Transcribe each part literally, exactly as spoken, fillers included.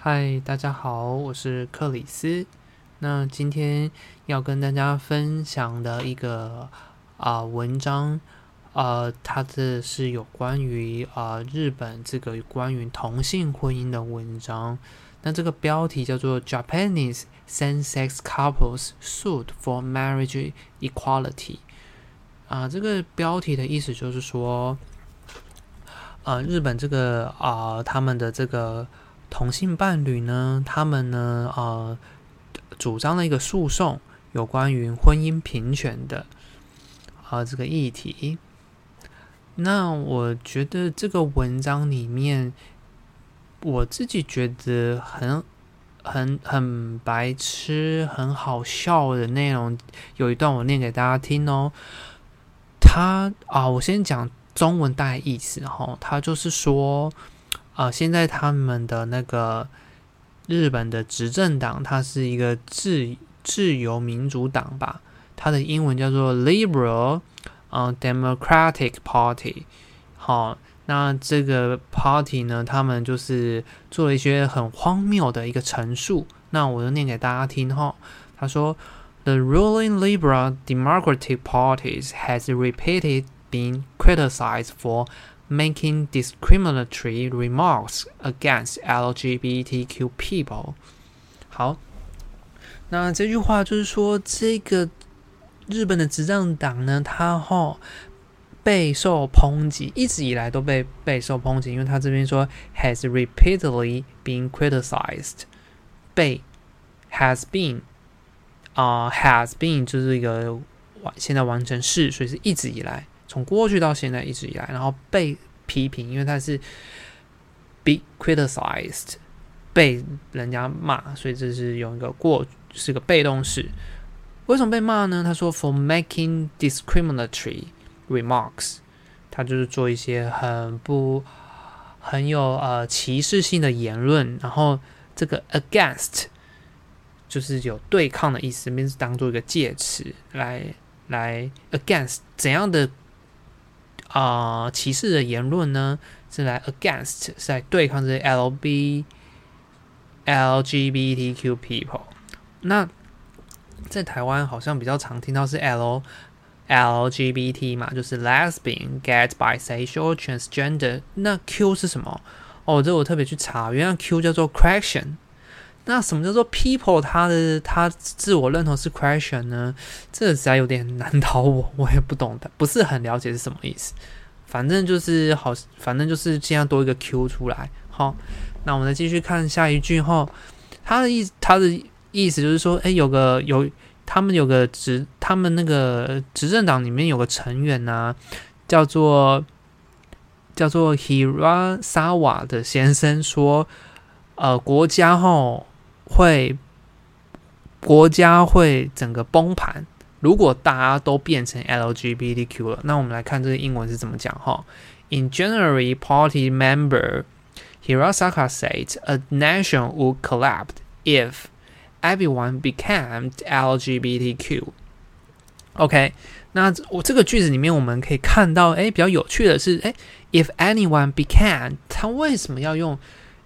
嗨，大家好，我是克里斯。那今天要跟大家分享的一个啊、呃、文章，呃，它这是有关于啊、呃、日本这个关于同性婚姻的文章。那这个标题叫做 Japanese Same-Sex Couples Sued for Marriage Equality。啊、呃，这个标题的意思就是说，呃，日本这个啊、呃、他们的这个同性伴侣呢，他们呢，呃，主张了一个诉讼，有关于婚姻平权的啊、呃、这个议题。那我觉得这个文章里面，我自己觉得很、很、很白痴、很好笑的内容，有一段我念给大家听哦。他啊、呃，我先讲中文大概意思哈，他就是说。啊、呃，现在他们的那个日本的执政党，它是一个自自由民主党吧，它的英文叫做 Liberal 呃 Democratic Party。好，那这个 party 呢，他们就是做了一些很荒谬的一个陈述，那我就念给大家听哈。他说 ，The ruling Liberal Democratic Party has repeatedly been criticized for making discriminatory remarks against L G B T Q people。 好，那这句话就是说，这个日本的执政党呢，他吼备受抨击，一直以来都被备受抨击，因为他这边说 has repeatedly been criticized， 被 has been 啊、uh, has been 就是一个现在完成式，所以是一直以来。从过去到现在一直以来，然后被批评，因为他是 be criticized， 被人家骂，所以这是有一个过是个被动式。为什么被骂呢？他说 for making discriminatory remarks， 他就是做一些很不很有呃歧视性的言论，然后这个 against 就是有对抗的意思，这边是当做一个介词来来 against 怎样的。啊、呃，歧视的言论呢，是来 against， 是来对抗这些 L B L G B T Q people。那在台湾好像比较常听到是 L L G B T 嘛，就是 lesbian、gay、bisexual、transgender。那 Q 是什么？哦，这我特别去查，原来 Q 叫做 question。那什么叫做 people？ 他的他自我认同是 question 呢？这实在有点难倒我，我也不懂的，不是很了解是什么意思。反正就是好，反正就是现在多一个 Q 出来。好，那我们再继续看下一句后，他的意他的意思就是说，哎，有个有他们有个执他们那个执政党里面有个成员啊，叫做叫做 Hirasawa 的先生说，呃，国家吼。会国家会整个崩盘，如果大家都变成 L G B T Q 了。那我们来看这个英文是怎么讲哈。In January, party member Hirasaka said a nation would collapse if everyone became L G B T Q。OK， 那我这个句子里面我们可以看到，哎，比较有趣的是，哎 ，if anyone became， 它为什么要用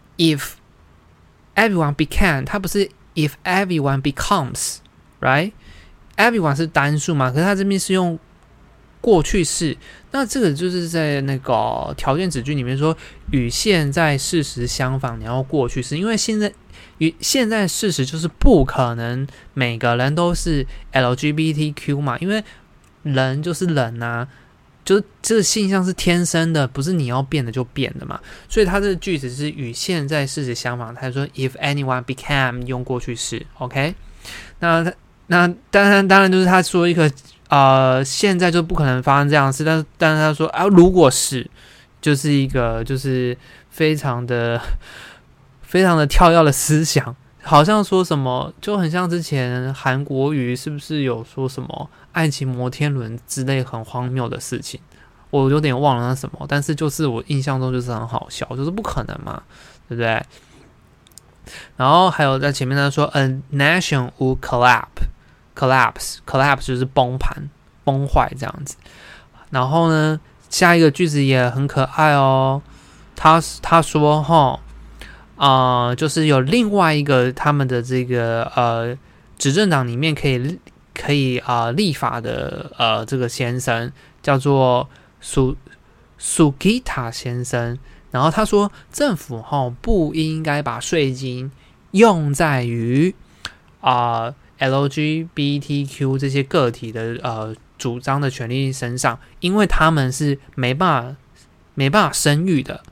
if？Everyone became， 它不是 if everyone becomes， right？ Everyone 是单数嘛，可是它这边是用过去式。那这个就是在那个条件子句里面说，与现在事实相反，你要过去式，因为现在与现在事实就是不可能每个人都是 L G B T Q 嘛，因为人就是人啊。就是这个现象是天生的，不是你要变的就变的嘛。所以它这个句子是与现在事实相反。他说 ，if anyone became 用过去式 ，OK？ 那那当然当然就是他说一个呃，现在就不可能发生这样的事，但是但是他说啊，如果是，就是一个就是非常的非常的跳跃的思想。好像说什么就很像之前韩国瑜是不是有说什么爱情摩天轮之类很荒谬的事情，我有点忘了那什么，但是就是我印象中就是很好笑，就是不可能嘛，对不对？然后还有在前面他说 a nation would collapse collapse collapse 就是崩盘崩坏这样子。然后呢下一个句子也很可爱哦，他他说齁啊、呃，就是有另外一个他们的这个呃执政党里面可以可以啊、呃、立法的呃这个先生叫做苏苏吉塔先生，然后他说政府哈不应该把税金用在于啊、呃、L G B T Q 这些个体的呃主张的权利身上，因为他们是没办法没办法生育的。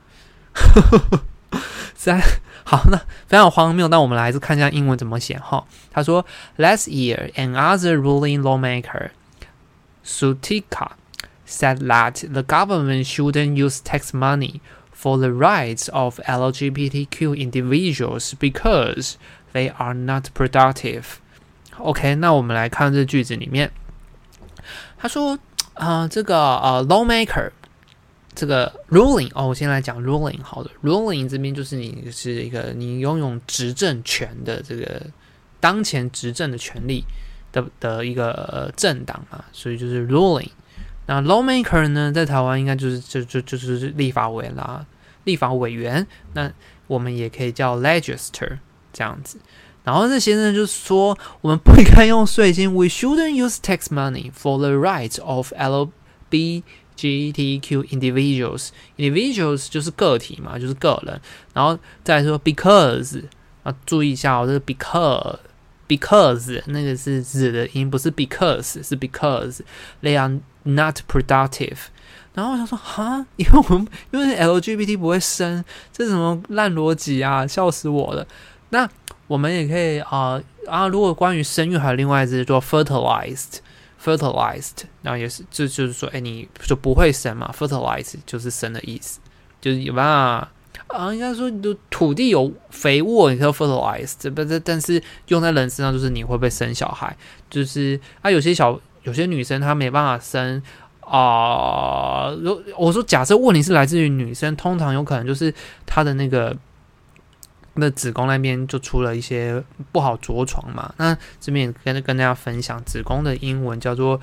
在好，那非常荒谬。那我们来看一下英文怎么写哈。他说 ，Last year, another ruling lawmaker, Sutika, said that the government shouldn't use tax money for the rights of L G B T Q individuals because they are not productive. OK， 那我们来看这句子里面，他说，呃，这个呃 lawmaker。这个 ruling 哦，我先来讲 ruling 好的 ruling 这边就是你是一个你拥有执政权的这个当前执政的权利的的一个、呃、政党嘛，所以就是 ruling。那 lawmaker 呢，在台湾应该就是就就就是立法委员啦，立法委员。那我们也可以叫 legislator 这样子。然后这先生就说，我们不应该用税金 ，we shouldn't use tax money for the rights of L B G T Q individuals individuals 就是个体嘛，就是个人，然后再来说 because 啊，注意一下哦，这个 because because 那个是子的音，不是 because 是 because they are not productive。然后我想说哈，因为我们因为 L G B T 不会生，这是什么烂逻辑啊，笑死我了。那我们也可以啊、呃、啊，如果关于生育还有另外一只做 fertilized。fertilized， 然后也是，这就是说，哎，你就不会生嘛 ？fertilized 就是生的意思，就是有办法啊，应该说你的土地有肥沃，你可以 fertilized， 不是，但是用在人身上就是你会不会生小孩，就是啊，有些小有些女生她没办法生啊、呃，我说假设问题是来自于女生，通常有可能就是她的那个。那子宫那边就出了一些不好着床嘛，那这边也跟跟大家分享，子宫的英文叫做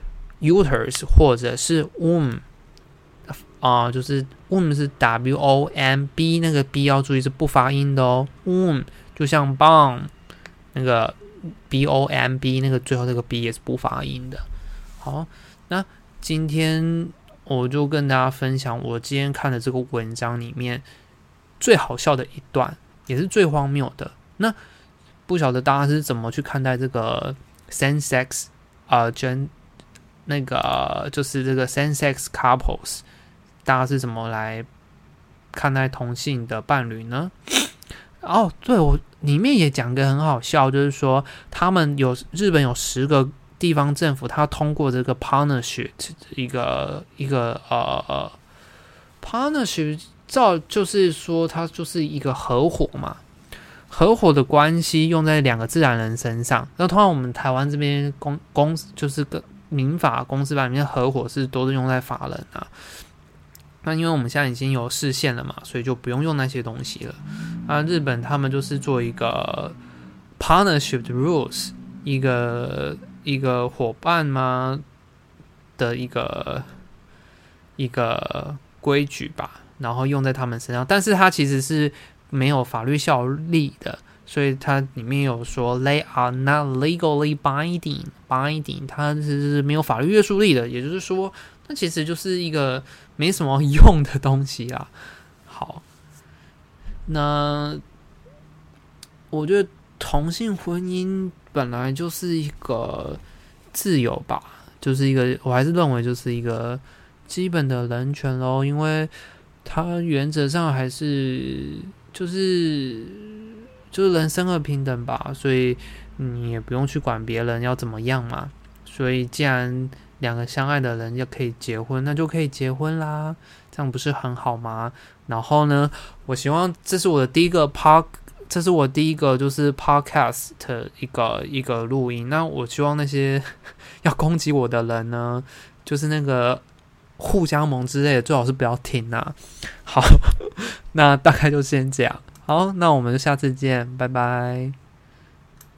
uterus 或者是 womb 啊、呃，就是 womb 是 W O M B， 那个 B 要注意是不发音的哦 ，womb 就像 bomb 那个 B O M B 那个最后那个 B 也是不发音的。好，那今天我就跟大家分享我今天看的这个文章里面最好笑的一段。也是最荒谬的。那不晓得大家是怎么去看待这个 same sex 啊、呃，真那个就是这个 same sex couples， 大家是怎么来看待同性的伴侣呢？哦，对，我里面也讲个很好笑，就是说他们有日本有十个地方政府，他通过这个 partnership 一个一个呃 partnership。照就是说，它就是一个合伙嘛，合伙的关系用在两个自然人身上。那通常我们台湾这边公公就是个民法公司法里面合伙是都是用在法人啊。那因为我们现在已经有释宪了嘛，所以就不用用那些东西了。啊，日本他们就是做一个 partnership rules， 一个一个伙伴嘛的一个一个规矩吧。然后用在他们身上，但是它其实是没有法律效力的，所以它里面有说 they are not legally binding binding， 它是没有法律约束力的，也就是说，那其实就是一个没什么用的东西啦。好，那我觉得同性婚姻本来就是一个自由吧，就是一个，我还是认为就是一个基本的人权咯，因为。它原则上还是就是就是人生而平等吧，所以你也不用去管别人要怎么样嘛。所以既然两个相爱的人要可以结婚，那就可以结婚啦，这样不是很好吗？然后呢，我希望这是我的第一个 pod， 这是我第一个就是 podcast 的一个一个录音。那我希望那些要攻击我的人呢，就是那个。互相盟之类的最好是不要听啊。好，那大概就先这样。好，那我们就下次见，拜拜。